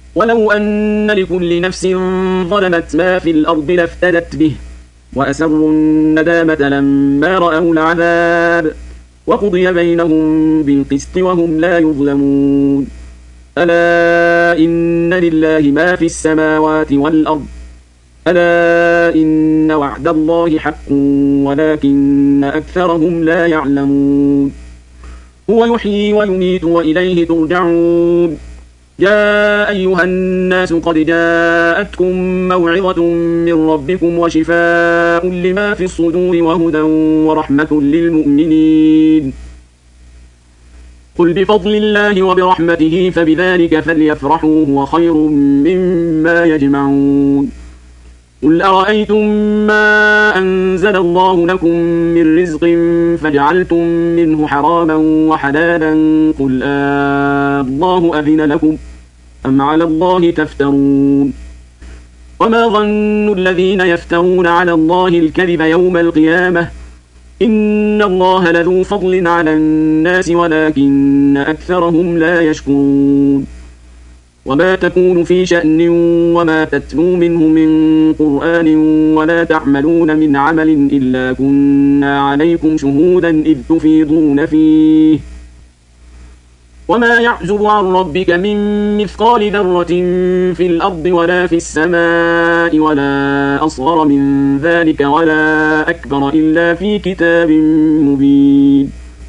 ولو أن لكل نفس ظلمت ما في الأرض لافتدت به وأسروا الندامة لما رأوا العذاب وقضي بينهم بالقسط وهم لا يظلمون. ألا إن لله ما في السماوات والأرض ألا إن وعد الله حق ولكن أكثرهم لا يعلمون. هو يحيي ويميت وإليه ترجعون. يا أيها الناس قد جاءتكم موعظة من ربكم وشفاء لما في الصدور وهدى ورحمة للمؤمنين. قل بفضل الله وبرحمته فبذلك فليفرحوا هو خير مما يجمعون. قل أرأيتم ما أنزل الله لكم من رزق فجعلتم منه حراما وحلالا قل الله أذن لكم أم على الله تفترون. وما ظن الذين يفترون على الله الكذب يوم القيامة إن الله لذو فضل على الناس ولكن أكثرهم لا يشكرون. وما تكون في شأن وما تتلو منه من قرآن ولا تعملون من عمل إلا كنا عليكم شهودا إذ تفيضون فيه وما يعزب عن ربك من مثقال ذرة في الأرض ولا في السماء ولا أصغر من ذلك ولا أكبر إلا في كتاب مبين.